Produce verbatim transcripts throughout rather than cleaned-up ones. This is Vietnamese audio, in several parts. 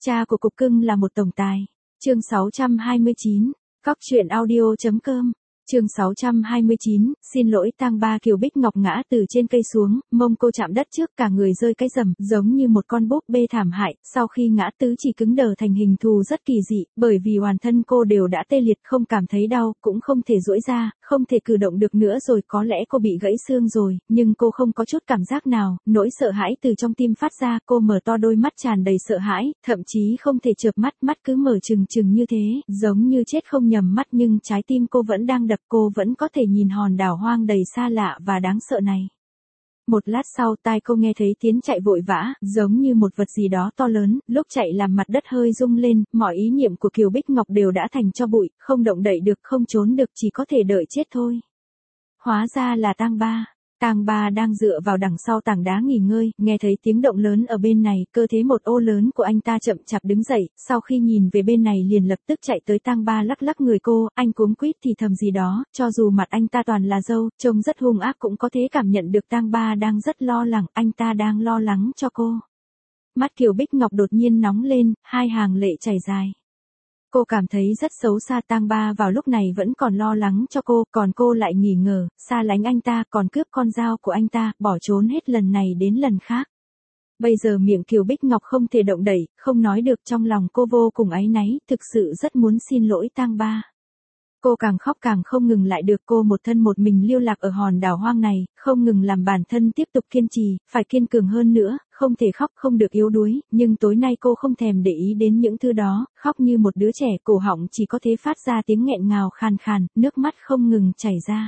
Cha của cục cưng là một tổng tài. Chương sáu trăm hai mươi chín. Cóc truyện audio chấm com. Chương sáu trăm hai mươi chín, xin lỗi tang ba. Kiều Bích Ngọc ngã từ trên cây xuống, mông cô chạm đất trước, cả người rơi cái rầm, giống như một con búp bê thảm hại, sau khi ngã tứ chỉ cứng đờ thành hình thù rất kỳ dị, bởi vì hoàn thân cô đều đã tê liệt, không cảm thấy đau, cũng không thể duỗi ra, không thể cử động được nữa rồi, có lẽ cô bị gãy xương rồi, nhưng cô không có chút cảm giác nào, nỗi sợ hãi từ trong tim phát ra, cô mở to đôi mắt tràn đầy sợ hãi, thậm chí không thể chợp mắt, mắt cứ mở trừng trừng như thế, giống như chết không nhầm mắt, nhưng trái tim cô vẫn đang đập, cô vẫn có thể nhìn hòn đảo hoang đầy xa lạ và đáng sợ này. Một lát sau, tai cô nghe thấy tiếng chạy vội vã, giống như một vật gì đó to lớn, lúc chạy làm mặt đất hơi rung lên, mọi ý niệm của Kiều Bích Ngọc đều đã thành tro bụi, không động đậy được, không trốn được, chỉ có thể đợi chết thôi. Hóa ra là tang ba. Tang ba đang dựa vào đằng sau tảng đá nghỉ ngơi, nghe thấy tiếng động lớn ở bên này, cơ thể một ô lớn của anh ta chậm chạp đứng dậy, sau khi nhìn về bên này liền lập tức chạy tới. Tang ba lắc lắc người cô, anh cuống quýt thì thầm gì đó, cho dù mặt anh ta toàn là râu, trông rất hung ác, cũng có thể cảm nhận được Tang ba đang rất lo lắng, anh ta đang lo lắng cho cô. Mắt Kiều Bích Ngọc đột nhiên nóng lên, hai hàng lệ chảy dài. Cô cảm thấy rất xấu xa, tang ba vào lúc này vẫn còn lo lắng cho cô, còn cô lại nghi ngờ, xa lánh anh ta, còn cướp con dao của anh ta, bỏ trốn hết lần này đến lần khác. Bây giờ miệng Kiều Bích Ngọc không thể động đậy, không nói được, trong lòng cô vô cùng áy náy, thực sự rất muốn xin lỗi tang ba. Cô càng khóc càng không ngừng lại được, cô một thân một mình lưu lạc ở hòn đảo hoang này, không ngừng làm bản thân tiếp tục kiên trì, phải kiên cường hơn nữa, không thể khóc, không được yếu đuối, nhưng tối nay cô không thèm để ý đến những thứ đó, khóc như một đứa trẻ, cổ họng chỉ có thể phát ra tiếng nghẹn ngào khàn khàn, nước mắt không ngừng chảy ra.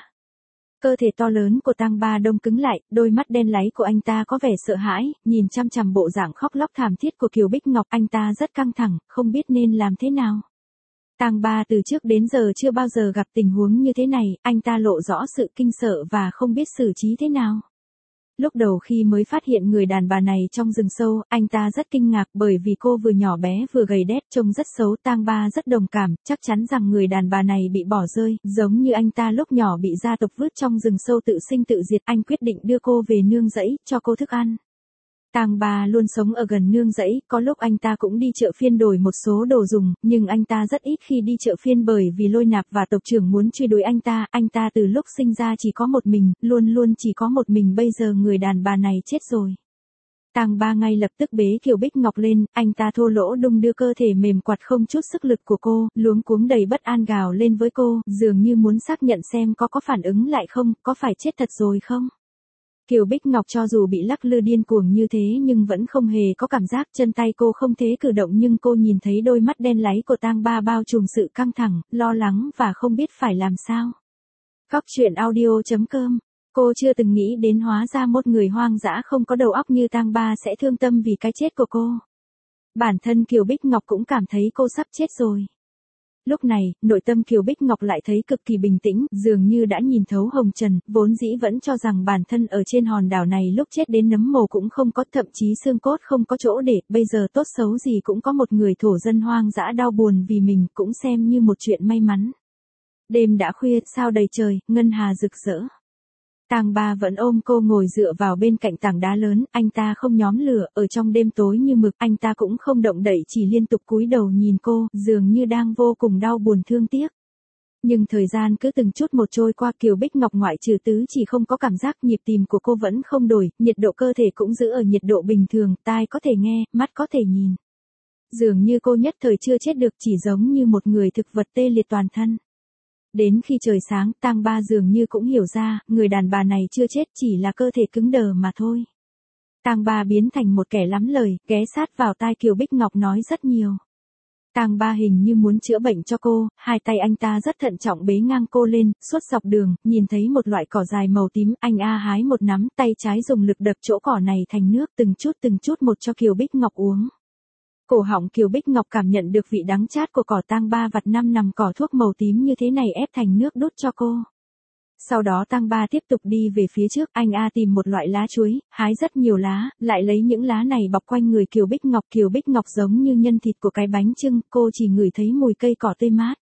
Cơ thể to lớn của tang ba đông cứng lại, đôi mắt đen láy của anh ta có vẻ sợ hãi, nhìn chăm chằm bộ dạng khóc lóc thảm thiết của Kiều Bích Ngọc, anh ta rất căng thẳng, không biết nên làm thế nào. Tang ba từ trước đến giờ chưa bao giờ gặp tình huống như thế này, anh ta lộ rõ sự kinh sợ và không biết xử trí thế nào. Lúc đầu khi mới phát hiện người đàn bà này trong rừng sâu, anh ta rất kinh ngạc bởi vì cô vừa nhỏ bé vừa gầy đét, trông rất xấu. Tang ba rất đồng cảm, chắc chắn rằng người đàn bà này bị bỏ rơi, giống như anh ta lúc nhỏ bị gia tộc vứt trong rừng sâu tự sinh tự diệt. Anh quyết định đưa cô về nương rẫy, cho cô thức ăn. Tang ba luôn sống ở gần nương rẫy, có lúc anh ta cũng đi chợ phiên đổi một số đồ dùng, nhưng anh ta rất ít khi đi chợ phiên bởi vì Lôi Nạp và tộc trưởng muốn truy đuổi anh ta, anh ta từ lúc sinh ra chỉ có một mình, luôn luôn chỉ có một mình, bây giờ người đàn bà này chết rồi. Tang ba ngay lập tức bế Kiều Bích Ngọc lên, anh ta thô lỗ đung đưa cơ thể mềm quặt không chút sức lực của cô, luống cuống đầy bất an gào lên với cô, dường như muốn xác nhận xem có có phản ứng lại không, có phải chết thật rồi không. Kiều Bích Ngọc cho dù bị lắc lư điên cuồng như thế nhưng vẫn không hề có cảm giác, chân tay cô không thể cử động, nhưng cô nhìn thấy đôi mắt đen láy của tang ba bao trùm sự căng thẳng, lo lắng và không biết phải làm sao. Cóc truyện audio chấm com. Cô chưa từng nghĩ đến hóa ra một người hoang dã không có đầu óc như tang ba sẽ thương tâm vì cái chết của cô. Bản thân Kiều Bích Ngọc cũng cảm thấy cô sắp chết rồi. Lúc này, nội tâm Kiều Bích Ngọc lại thấy cực kỳ bình tĩnh, dường như đã nhìn thấu hồng trần, vốn dĩ vẫn cho rằng bản thân ở trên hòn đảo này lúc chết đến nấm mồ cũng không có, thậm chí xương cốt không có chỗ để, bây giờ tốt xấu gì cũng có một người thổ dân hoang dã đau buồn vì mình, cũng xem như một chuyện may mắn. Đêm đã khuya, sao đầy trời, ngân hà rực rỡ. Tang ba vẫn ôm cô ngồi dựa vào bên cạnh tảng đá lớn, anh ta không nhóm lửa, ở trong đêm tối như mực, anh ta cũng không động đậy, chỉ liên tục cúi đầu nhìn cô, dường như đang vô cùng đau buồn thương tiếc. Nhưng thời gian cứ từng chút một trôi qua, Kiều Bích Ngọc ngoại trừ tứ chỉ không có cảm giác, nhịp tim của cô vẫn không đổi, nhiệt độ cơ thể cũng giữ ở nhiệt độ bình thường, tai có thể nghe, mắt có thể nhìn. Dường như cô nhất thời chưa chết được, chỉ giống như một người thực vật tê liệt toàn thân. Đến khi trời sáng, tang ba dường như cũng hiểu ra, người đàn bà này chưa chết, chỉ là cơ thể cứng đờ mà thôi. Tang ba biến thành một kẻ lắm lời, ghé sát vào tai Kiều Bích Ngọc nói rất nhiều. Tang ba hình như muốn chữa bệnh cho cô, hai tay anh ta rất thận trọng bế ngang cô lên, suốt dọc đường, nhìn thấy một loại cỏ dài màu tím, anh a hái một nắm, tay trái dùng lực đập chỗ cỏ này thành nước, từng chút từng chút một cho Kiều Bích Ngọc uống. Cổ họng Kiều Bích Ngọc cảm nhận được vị đắng chát của cỏ, tang ba vặt năm nằm cỏ thuốc màu tím như thế này ép thành nước đút cho cô. Sau đó tang ba tiếp tục đi về phía trước, anh a tìm một loại lá chuối, hái rất nhiều lá, lại lấy những lá này bọc quanh người Kiều Bích Ngọc. Kiều Bích Ngọc giống như nhân thịt của cái bánh chưng, cô chỉ ngửi thấy mùi cây cỏ tươi mát.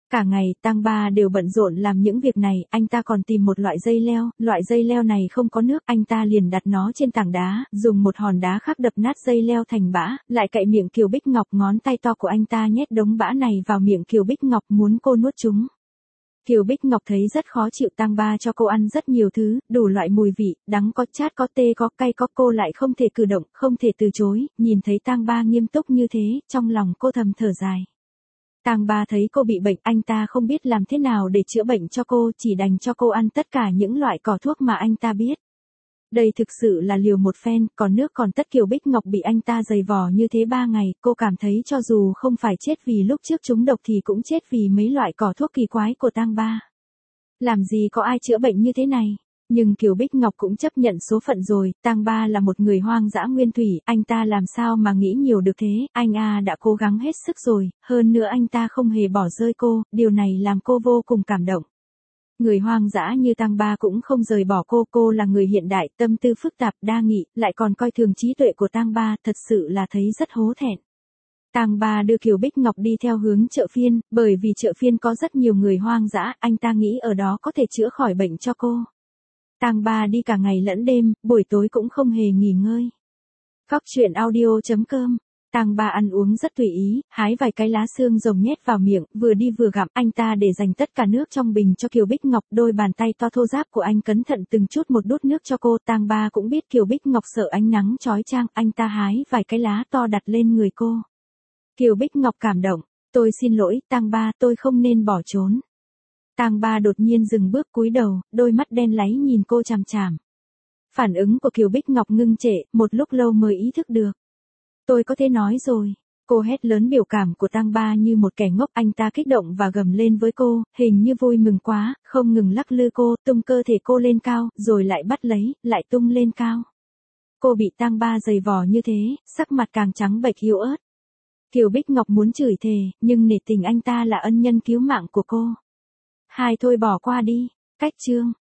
Cả ngày, Tang Ba đều bận rộn làm những việc này, anh ta còn tìm một loại dây leo, loại dây leo này không có nước, anh ta liền đặt nó trên tảng đá, dùng một hòn đá khắc đập nát dây leo thành bã, lại cạy miệng Kiều Bích Ngọc, ngón tay to của anh ta nhét đống bã này vào miệng Kiều Bích Ngọc muốn cô nuốt chúng. Kiều Bích Ngọc thấy rất khó chịu, Tang Ba cho cô ăn rất nhiều thứ, đủ loại mùi vị, đắng có, chát có, tê có, cay có, cô lại không thể cử động, không thể từ chối, nhìn thấy Tang Ba nghiêm túc như thế, trong lòng cô thầm thở dài. Tang Ba thấy cô bị bệnh, anh ta không biết làm thế nào để chữa bệnh cho cô, chỉ đành cho cô ăn tất cả những loại cỏ thuốc mà anh ta biết. Đây thực sự là liều một phen, còn nước còn tất. Kiều Bích Ngọc bị anh ta giày vò như thế ba ngày, cô cảm thấy cho dù không phải chết vì lúc trước trúng độc thì cũng chết vì mấy loại cỏ thuốc kỳ quái của Tang Ba. Làm gì có ai chữa bệnh như thế này. Nhưng Kiều Bích Ngọc cũng chấp nhận số phận rồi, Tang Ba là một người hoang dã nguyên thủy, anh ta làm sao mà nghĩ nhiều được thế, anh a đã cố gắng hết sức rồi, hơn nữa anh ta không hề bỏ rơi cô, điều này làm cô vô cùng cảm động. Người hoang dã như Tang Ba cũng không rời bỏ cô, cô là người hiện đại, tâm tư phức tạp, đa nghị, lại còn coi thường trí tuệ của Tang Ba, thật sự là thấy rất hổ thẹn. Tang Ba đưa Kiều Bích Ngọc đi theo hướng chợ phiên, bởi vì chợ phiên có rất nhiều người hoang dã, anh ta nghĩ ở đó có thể chữa khỏi bệnh cho cô. Tang Ba đi cả ngày lẫn đêm, buổi tối cũng không hề nghỉ ngơi. Cóc truyện audio chấm com. Tang Ba ăn uống rất tùy ý, hái vài cái lá xương rồng nhét vào miệng, vừa đi vừa gặm, anh ta để dành tất cả nước trong bình cho Kiều Bích Ngọc, đôi bàn tay to thô ráp của anh cẩn thận từng chút một đút nước cho cô. Tang Ba cũng biết Kiều Bích Ngọc sợ ánh nắng chói chang, anh ta hái vài cái lá to đặt lên người cô. Kiều Bích Ngọc cảm động, tôi xin lỗi, Tang Ba, tôi không nên bỏ trốn. Tang Ba đột nhiên dừng bước cúi đầu, đôi mắt đen láy nhìn cô chằm chằm. Phản ứng của Kiều Bích Ngọc ngưng trệ, một lúc lâu mới ý thức được. Tôi có thể nói rồi. Cô hét lớn, biểu cảm của Tang Ba như một kẻ ngốc, anh ta kích động và gầm lên với cô, hình như vui mừng quá, không ngừng lắc lư cô, tung cơ thể cô lên cao, rồi lại bắt lấy, lại tung lên cao. Cô bị Tang Ba giày vò như thế, sắc mặt càng trắng bệch yếu ớt. Kiều Bích Ngọc muốn chửi thề, nhưng nể tình anh ta là ân nhân cứu mạng của cô. Hai thôi bỏ qua đi. Cách chương